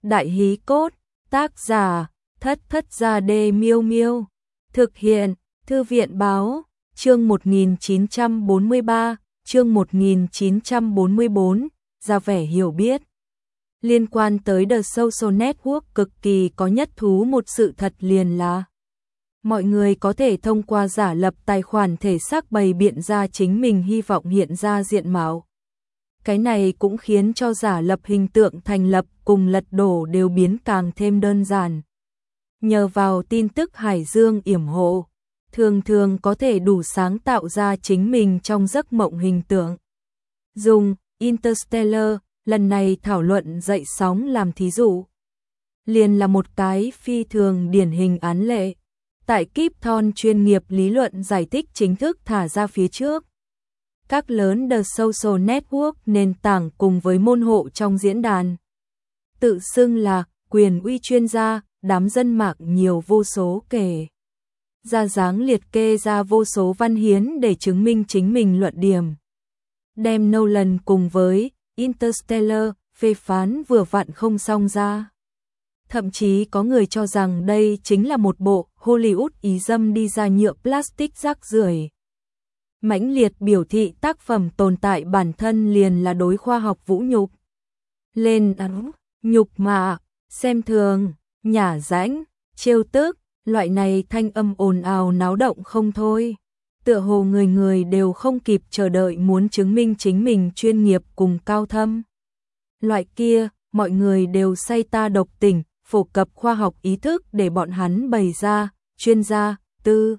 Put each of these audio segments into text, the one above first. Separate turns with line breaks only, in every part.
Đại Hí Cốt, tác giả, Thất Gia Đê Miêu Miêu, thực hiện, Thư viện báo, chương 1943, chương 1944, ra vẻ hiểu biết. Liên quan tới The Social Network cực kỳ có nhất thú một sự thật liền là mọi người có thể thông qua giả lập tài khoản thể xác bày biện ra chính mình hy vọng hiện ra diện mạo. Cái này cũng khiến cho giả lập hình tượng thành lập cùng lật đổ đều biến càng thêm đơn giản. Nhờ vào tin tức hải dương yểm hộ, thường thường có thể đủ sáng tạo ra chính mình trong giấc mộng hình tượng. Dùng Interstellar lần này thảo luận dậy sóng làm thí dụ. Liền là một cái phi thường điển hình án lệ. Tại Kipthon chuyên nghiệp lý luận giải thích chính thức thả ra phía trước. Các lớn The Social Network nền tảng cùng với môn hộ trong diễn đàn. Tự xưng là quyền uy chuyên gia, đám dân mạng nhiều vô số kể. Ra dáng liệt kê ra vô số văn hiến để chứng minh chính mình luận điểm. Đem Nolan cùng với Interstellar phê phán vừa vặn không xong ra. Thậm chí có người cho rằng đây chính là một bộ Hollywood ý dâm đi ra nhựa plastic rác rưởi. Mãnh liệt biểu thị tác phẩm tồn tại bản thân liền là đối khoa học vũ nhục. Lên nhục mạ, xem thường, nhả rãnh, trêu tức, loại này thanh âm ồn ào náo động không thôi. Tựa hồ người người đều không kịp chờ đợi muốn chứng minh chính mình chuyên nghiệp cùng cao thâm. Loại kia, mọi người đều say ta độc tỉnh, phổ cập khoa học ý thức để bọn hắn bày ra, chuyên gia, tư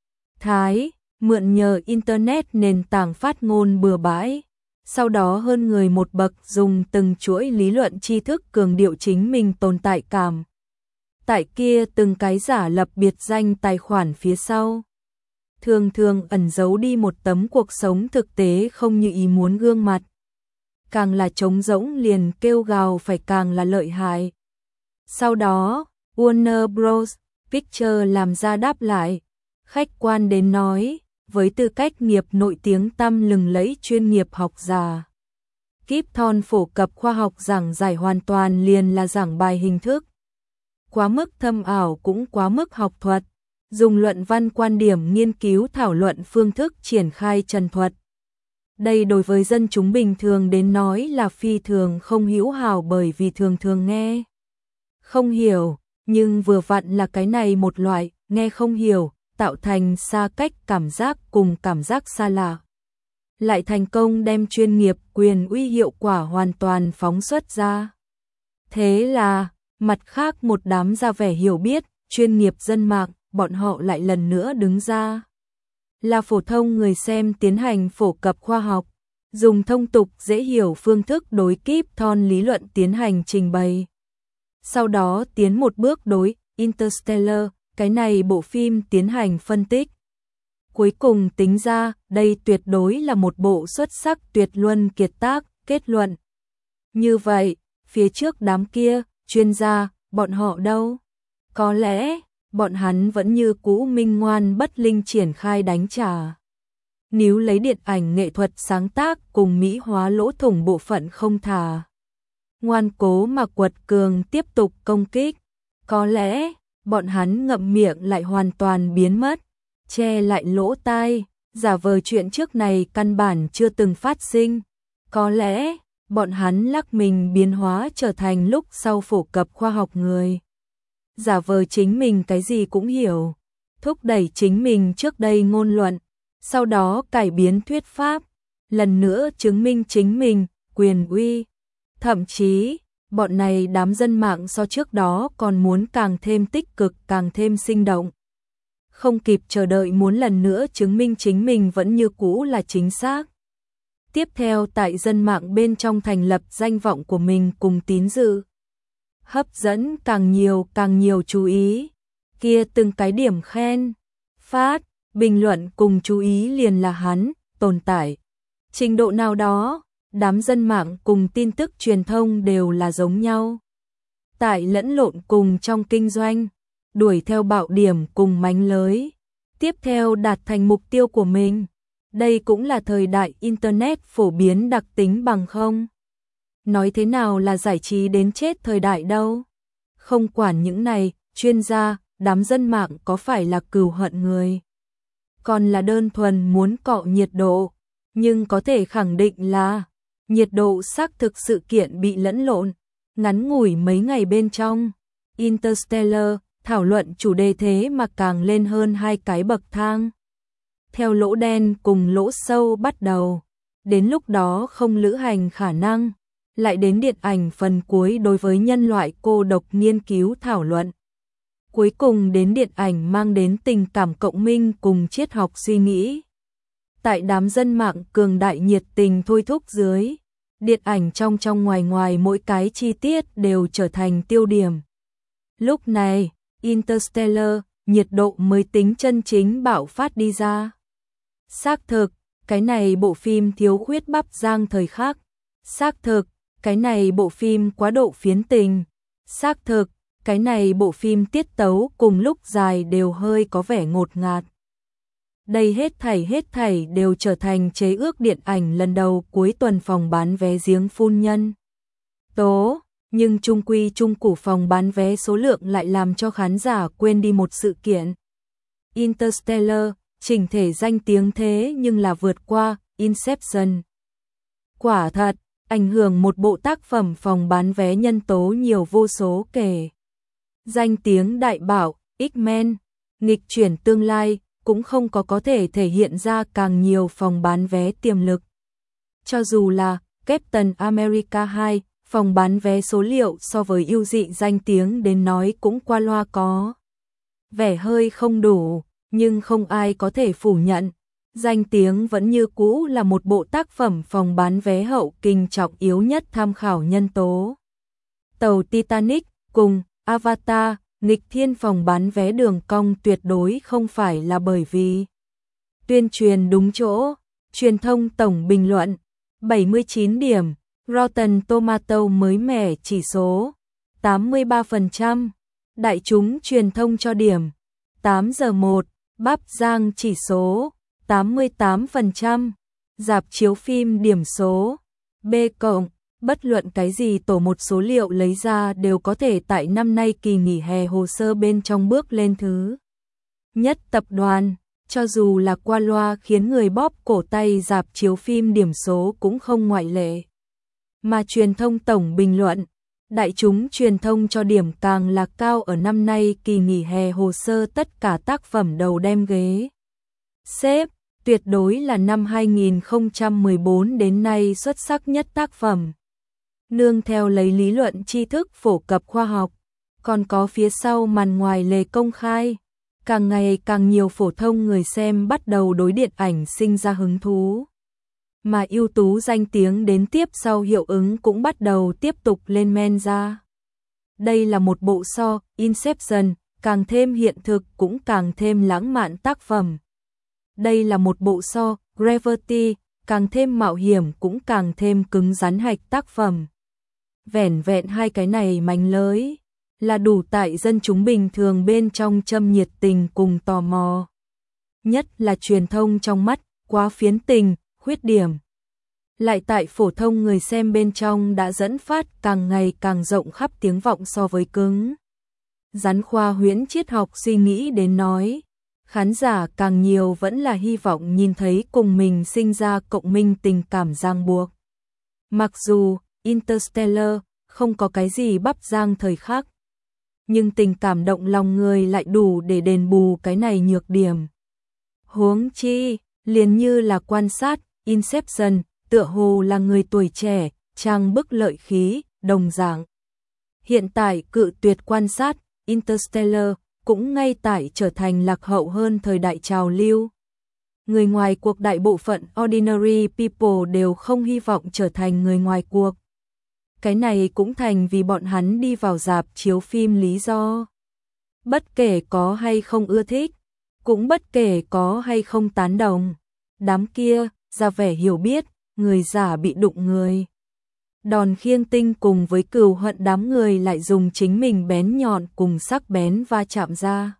thái, mượn nhờ Internet nền tảng phát ngôn bừa bãi. Sau đó hơn người một bậc dùng từng chuỗi lý luận tri thức cường điệu chính mình tồn tại cảm. Tại kia từng cái giả lập biệt danh tài khoản phía sau. Thường thường ẩn giấu đi một tấm cuộc sống thực tế không như ý muốn gương mặt. Càng là trống rỗng liền kêu gào phải càng là lợi hại. Sau đó, Warner Bros. Pictures làm ra đáp lại. Khách quan đến nói, với tư cách nghiệp nổi tiếng tăm lừng lẫy chuyên nghiệp học giả. Kipthon phổ cập khoa học giảng giải hoàn toàn liền là giảng bài hình thức. Quá mức thâm ảo cũng quá mức học thuật. Dùng luận văn quan điểm nghiên cứu thảo luận phương thức triển khai trần thuật. Đây đối với dân chúng bình thường đến nói là phi thường không hữu hảo bởi vì thường thường nghe không hiểu, nhưng vừa vặn là cái này một loại nghe không hiểu, tạo thành xa cách cảm giác cùng cảm giác xa lạ. Lại thành công đem chuyên nghiệp quyền uy hiệu quả hoàn toàn phóng xuất ra. Thế là, mặt khác một đám ra vẻ hiểu biết, chuyên nghiệp dân mạng, bọn họ lại lần nữa đứng ra. Là phổ thông người xem tiến hành phổ cập khoa học, dùng thông tục dễ hiểu phương thức đối Kipthon lý luận tiến hành trình bày. Sau đó tiến một bước đối Interstellar, cái này bộ phim tiến hành phân tích. Cuối cùng tính ra, đây tuyệt đối là một bộ xuất sắc tuyệt luân kiệt tác, kết luận. Như vậy, phía trước đám kia, chuyên gia, bọn họ đâu? Có lẽ, bọn hắn vẫn như cũ minh ngoan bất linh triển khai đánh trả. Nếu lấy điện ảnh nghệ thuật sáng tác cùng mỹ hóa lỗ thủng bộ phận không thả. Ngoan cố mà quật cường tiếp tục công kích. Có lẽ, bọn hắn ngậm miệng lại hoàn toàn biến mất, che lại lỗ tai, giả vờ chuyện trước này căn bản chưa từng phát sinh. Có lẽ, bọn hắn lắc mình biến hóa trở thành lúc sau phổ cập khoa học người. Giả vờ chính mình cái gì cũng hiểu, thúc đẩy chính mình trước đây ngôn luận, sau đó cải biến thuyết pháp, lần nữa chứng minh chính mình, quyền uy. Thậm chí, bọn này đám dân mạng so trước đó còn muốn càng thêm tích cực, càng thêm sinh động. Không kịp chờ đợi muốn lần nữa chứng minh chính mình vẫn như cũ là chính xác. Tiếp theo tại dân mạng bên trong thành lập danh vọng của mình cùng tín dự. Hấp dẫn càng nhiều chú ý. Kia từng cái điểm khen, phát, bình luận cùng chú ý liền là hắn, tồn tại. Trình độ nào đó, đám dân mạng cùng tin tức truyền thông đều là giống nhau. Tại lẫn lộn cùng trong kinh doanh, đuổi theo bạo điểm cùng mánh lới. Tiếp theo đạt thành mục tiêu của mình. Đây cũng là thời đại Internet phổ biến đặc tính bằng không. Nói thế nào là giải trí đến chết thời đại đâu. Không quản những này, chuyên gia, đám dân mạng có phải là cừu hận người, còn là đơn thuần muốn cọ nhiệt độ, nhưng có thể khẳng định là nhiệt độ xác thực sự kiện bị lẫn lộn, ngắn ngủi mấy ngày bên trong. Interstellar, thảo luận chủ đề thế mà càng lên hơn 2 cái bậc thang. Theo lỗ đen cùng lỗ sâu bắt đầu, đến lúc đó không lữ hành khả năng, lại đến điện ảnh phần cuối đối với nhân loại cô độc nghiên cứu thảo luận. Cuối cùng đến điện ảnh mang đến tình cảm cộng minh cùng triết học suy nghĩ. Tại đám dân mạng cường đại nhiệt tình thôi thúc dưới, điện ảnh trong trong ngoài ngoài mỗi cái chi tiết đều trở thành tiêu điểm. Lúc này, Interstellar, nhiệt độ mới tính chân chính bạo phát đi ra. Xác thực, cái này bộ phim thiếu khuyết bắp giang thời khắc. Xác thực, cái này bộ phim quá độ phiến tình. Xác thực, cái này bộ phim tiết tấu cùng lúc dài đều hơi có vẻ ngột ngạt. Đây hết thảy đều trở thành chế ước điện ảnh lần đầu cuối tuần phòng bán vé giếng phun nhân tố, nhưng chung quy chung củ phòng bán vé số lượng lại làm cho khán giả quên đi một sự kiện. Interstellar, chỉnh thể danh tiếng thế nhưng là vượt qua Inception. Quả thật, ảnh hưởng một bộ tác phẩm phòng bán vé nhân tố nhiều vô số kể. Danh tiếng đại bảo, X-Men, nghịch chuyển tương lai, cũng không có thể thể hiện ra càng nhiều phòng bán vé tiềm lực. Cho dù là Captain America 2, phòng bán vé số liệu so với ưu dị danh tiếng đến nói cũng qua loa có vẻ hơi không đủ, nhưng không ai có thể phủ nhận. Danh tiếng vẫn như cũ là một bộ tác phẩm phòng bán vé hậu kinh trọng yếu nhất tham khảo nhân tố. Tàu Titanic cùng Avatar, nghịch thiên phòng bán vé đường cong tuyệt đối không phải là bởi vì tuyên truyền đúng chỗ, truyền thông tổng bình luận 79 điểm, Rotten Tomato mới mẻ chỉ số 83%, đại chúng truyền thông cho điểm 8 giờ 1, bắp giang chỉ số 88%, rạp chiếu phim điểm số B+, bất luận cái gì tổ một số liệu lấy ra đều có thể tại năm nay kỳ nghỉ hè hồ sơ bên trong bước lên thứ nhất tập đoàn, cho dù là qua loa khiến người bóp cổ tay rạp chiếu phim điểm số cũng không ngoại lệ. Mà truyền thông tổng bình luận, đại chúng truyền thông cho điểm càng là cao ở năm nay kỳ nghỉ hè hồ sơ tất cả tác phẩm đầu đem ghế xếp, tuyệt đối là năm 2014 đến nay xuất sắc nhất tác phẩm. Nương theo lấy lý luận tri thức phổ cập khoa học, còn có phía sau màn ngoài lề công khai, càng ngày càng nhiều phổ thông người xem bắt đầu đối điện ảnh sinh ra hứng thú. Mà ưu tú danh tiếng đến tiếp sau hiệu ứng cũng bắt đầu tiếp tục lên men ra. Đây là một bộ so Inception, càng thêm hiện thực cũng càng thêm lãng mạn tác phẩm. Đây là một bộ so Gravity, càng thêm mạo hiểm cũng càng thêm cứng rắn hạch tác phẩm. Vẻn vẹn hai cái này mánh lới, là đủ tại dân chúng bình thường bên trong châm nhiệt tình cùng tò mò. Nhất là truyền thông trong mắt, quá phiến tình, khuyết điểm. Lại tại phổ thông người xem bên trong đã dẫn phát càng ngày càng rộng khắp tiếng vọng so với cứng rắn khoa huyễn triết học suy nghĩ đến nói. Khán giả càng nhiều vẫn là hy vọng nhìn thấy cùng mình sinh ra cộng minh tình cảm ràng buộc. Mặc dù Interstellar không có cái gì bắp giang thời khắc, nhưng tình cảm động lòng người lại đủ để đền bù cái này nhược điểm. Huống chi, liền như là quan sát Inception, tựa hồ là người tuổi trẻ, trang bức lợi khí, đồng dạng. Hiện tại cự tuyệt quan sát Interstellar cũng ngay tại trở thành lạc hậu hơn thời đại trào lưu. Người ngoài cuộc đại bộ phận ordinary people đều không hy vọng trở thành người ngoài cuộc. Cái này cũng thành vì bọn hắn đi vào rạp chiếu phim lý do. Bất kể có hay không ưa thích, cũng bất kể có hay không tán đồng. Đám kia, ra vẻ hiểu biết, người giả bị đụng người. Đòn khiêng tinh cùng với cừu hận đám người lại dùng chính mình bén nhọn cùng sắc bén va chạm ra.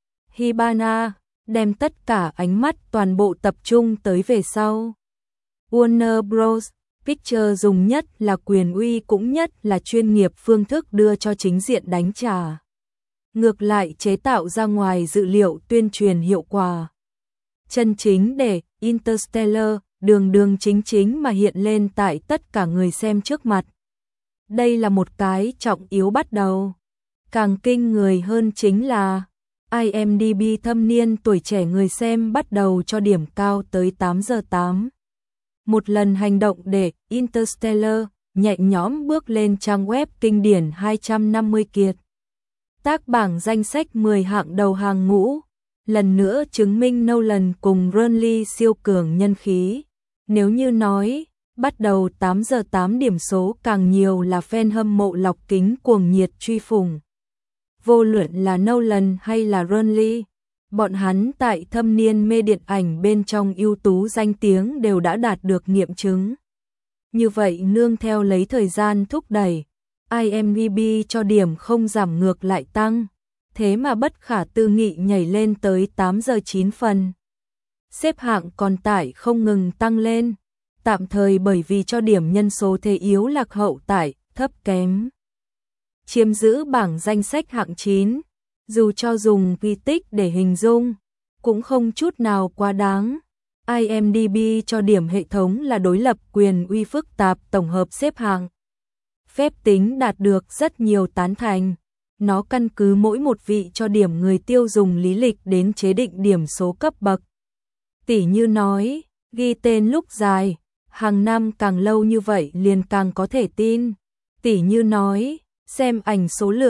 Hibana đem tất cả ánh mắt toàn bộ tập trung tới về sau. Warner Bros. Picture dùng nhất là quyền uy cũng nhất là chuyên nghiệp phương thức đưa cho chính diện đánh trả. Ngược lại chế tạo ra ngoài dự liệu tuyên truyền hiệu quả. Chân chính để Interstellar đường đường chính chính mà hiện lên tại tất cả người xem trước mặt. Đây là một cái trọng yếu bắt đầu. Càng kinh người hơn chính là IMDb thâm niên tuổi trẻ người xem bắt đầu cho điểm cao tới 8/8. Một lần hành động để Interstellar nhẹ nhõm bước lên trang web kinh điển 250 kiệt. Tác bảng danh sách 10 hạng đầu hàng ngũ, lần nữa chứng minh Nolan cùng Ridley siêu cường nhân khí. Nếu như nói, bắt đầu 8/8 điểm số càng nhiều là fan hâm mộ lọc kính cuồng nhiệt truy phủng. Vô luận là Nolan hay là Ridley, bọn hắn tại thâm niên mê điện ảnh bên trong ưu tú danh tiếng đều đã đạt được nghiệm chứng. Như vậy nương theo lấy thời gian thúc đẩy, IMDb cho điểm không giảm ngược lại tăng, thế mà bất khả tư nghị nhảy lên tới 8/9 phần. Xếp hạng còn tải không ngừng tăng lên, tạm thời bởi vì cho điểm nhân số thế yếu lạc hậu tải, thấp kém. Chiếm giữ bảng danh sách hạng 9, dù cho dùng ghi tích để hình dung, cũng không chút nào quá đáng. IMDb cho điểm hệ thống là đối lập quyền uy phức tạp tổng hợp xếp hạng. Phép tính đạt được rất nhiều tán thành. Nó căn cứ mỗi một vị cho điểm người tiêu dùng lý lịch đến chế định điểm số cấp bậc. Tỉ như nói, ghi tên lúc dài, hàng năm càng lâu như vậy liền càng có thể tin. Tỉ như nói, xem ảnh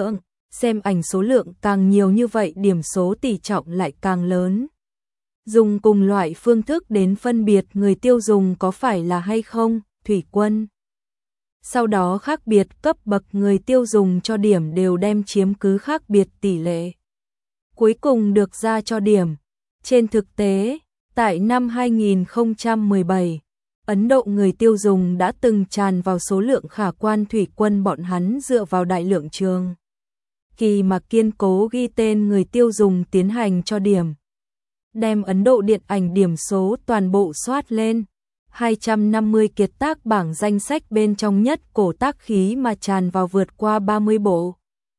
số lượng càng nhiều như vậy điểm số tỷ trọng lại càng lớn. Dùng cùng loại phương thức đến phân biệt người tiêu dùng có phải là hay không, thủy quân. Sau đó khác biệt cấp bậc người tiêu dùng cho điểm đều đem chiếm cứ khác biệt tỷ lệ. Cuối cùng được ra cho điểm. Trên thực tế, tại năm 2017, Ấn Độ người tiêu dùng đã từng tràn vào số lượng khả quan thủy quân bọn hắn dựa vào đại lượng trường kỳ mà kiên cố ghi tên người tiêu dùng tiến hành cho điểm. Đem Ấn Độ điện ảnh điểm số toàn bộ soát lên. 250 kiệt tác bảng danh sách bên trong nhất cổ tác khí mà tràn vào vượt qua 30 bộ.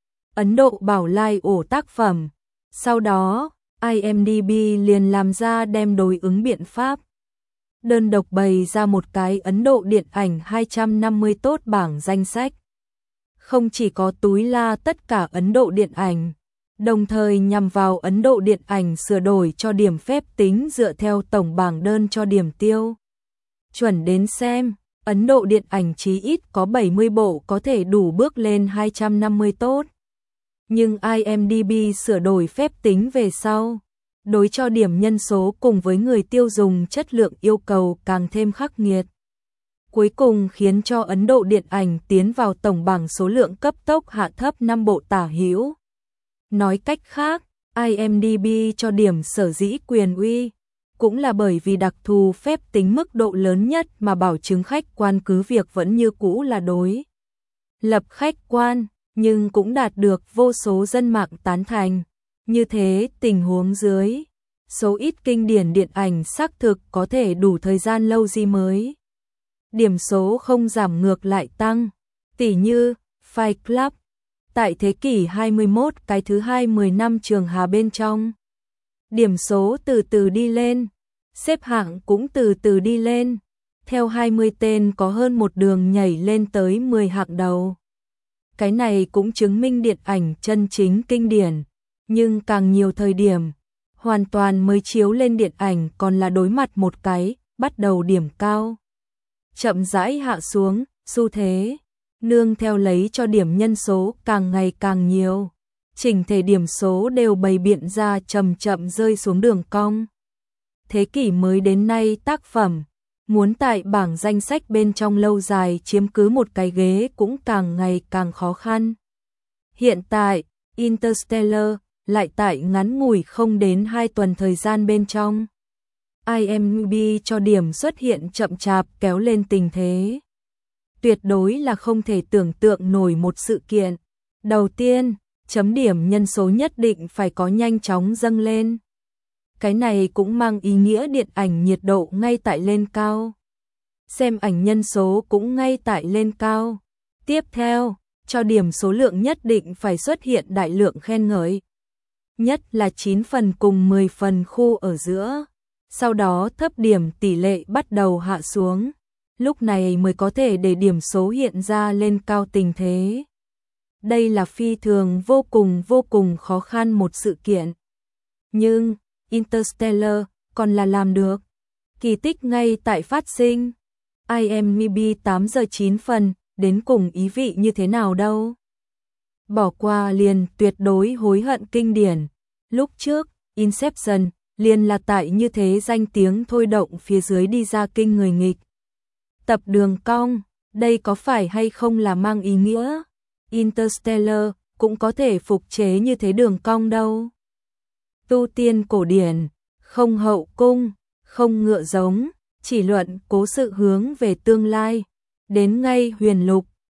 Ấn Độ bảo lai ổ tác phẩm. Sau đó, IMDb liền làm ra đem đối ứng biện pháp. Đơn độc bày ra một cái Ấn Độ điện ảnh 250 tốt bảng danh sách. Không chỉ có túi la tất cả Ấn Độ điện ảnh, đồng thời nhằm vào Ấn Độ điện ảnh sửa đổi cho điểm phép tính dựa theo tổng bảng đơn cho điểm tiêu chuẩn đến xem, Ấn Độ điện ảnh chí ít có 70 bộ có thể đủ bước lên 250 tốt. Nhưng IMDb sửa đổi phép tính về sau, đối cho điểm nhân số cùng với người tiêu dùng chất lượng yêu cầu càng thêm khắc nghiệt. Cuối cùng khiến cho Ấn Độ điện ảnh tiến vào tổng bảng số lượng cấp tốc hạ thấp 5 bộ tả hữu. Nói cách khác, IMDb cho điểm sở dĩ quyền uy, cũng là bởi vì đặc thù phép tính mức độ lớn nhất mà bảo chứng khách quan cứ việc vẫn như cũ là đối lập khách quan, nhưng cũng đạt được vô số dân mạng tán thành. Như thế tình huống dưới, số ít kinh điển điện ảnh xác thực có thể đủ thời gian lâu gì mới. Điểm số không giảm ngược lại tăng, tỉ như Fight Club, tại thế kỷ 21 cái thứ 10 năm trường hà bên trong. Điểm số từ từ đi lên, xếp hạng cũng từ từ đi lên, theo 20 tên có hơn một đường nhảy lên tới 10 hạng đầu. Cái này cũng chứng minh điện ảnh chân chính kinh điển, nhưng càng nhiều thời điểm, hoàn toàn mới chiếu lên điện ảnh còn là đối mặt một cái, bắt đầu điểm cao. Chậm rãi hạ xuống, xu thế, nương theo lấy cho điểm nhân số càng ngày càng nhiều. Chỉnh thể điểm số đều bày biện ra chậm chậm rơi xuống đường cong. Thế kỷ mới đến nay tác phẩm, muốn tại bảng danh sách bên trong lâu dài chiếm cứ một cái ghế cũng càng ngày càng khó khăn. Hiện tại, Interstellar lại tại ngắn ngủi không đến 2 tuần thời gian bên trong. IMDb cho điểm xuất hiện chậm chạp kéo lên tình thế. Tuyệt đối là không thể tưởng tượng nổi một sự kiện. Đầu tiên, chấm điểm nhân số nhất định phải có nhanh chóng dâng lên. Cái này cũng mang ý nghĩa điện ảnh nhiệt độ ngay tại lên cao. xem ảnh nhân số cũng ngay tại lên cao. Tiếp theo, cho điểm số lượng nhất định phải xuất hiện đại lượng khen ngợi. Nhất là 9 phần cùng 10 phần khu ở giữa. Sau đó thấp điểm tỷ lệ bắt đầu hạ xuống. Lúc này mới có thể để điểm số hiện ra lên cao tình thế. Đây là phi thường vô cùng khó khăn một sự kiện. Nhưng, Interstellar còn là làm được. Kỳ tích ngay tại phát sinh. IMDb 8 giờ 9 phần, đến cùng ý vị như thế nào đâu. Bỏ qua liền tuyệt đối hối hận kinh điển. Lúc trước, Inception liền là tại như thế danh tiếng thôi động phía dưới đi ra kinh người nghịch. Tập đường cong, đây có phải hay không là mang ý nghĩa? Interstellar cũng có thể phục chế như thế đường cong đâu. Tu tiên cổ điển, không hậu cung, không ngựa giống, chỉ luận cố sự hướng về tương lai. Đến ngay huyền lục,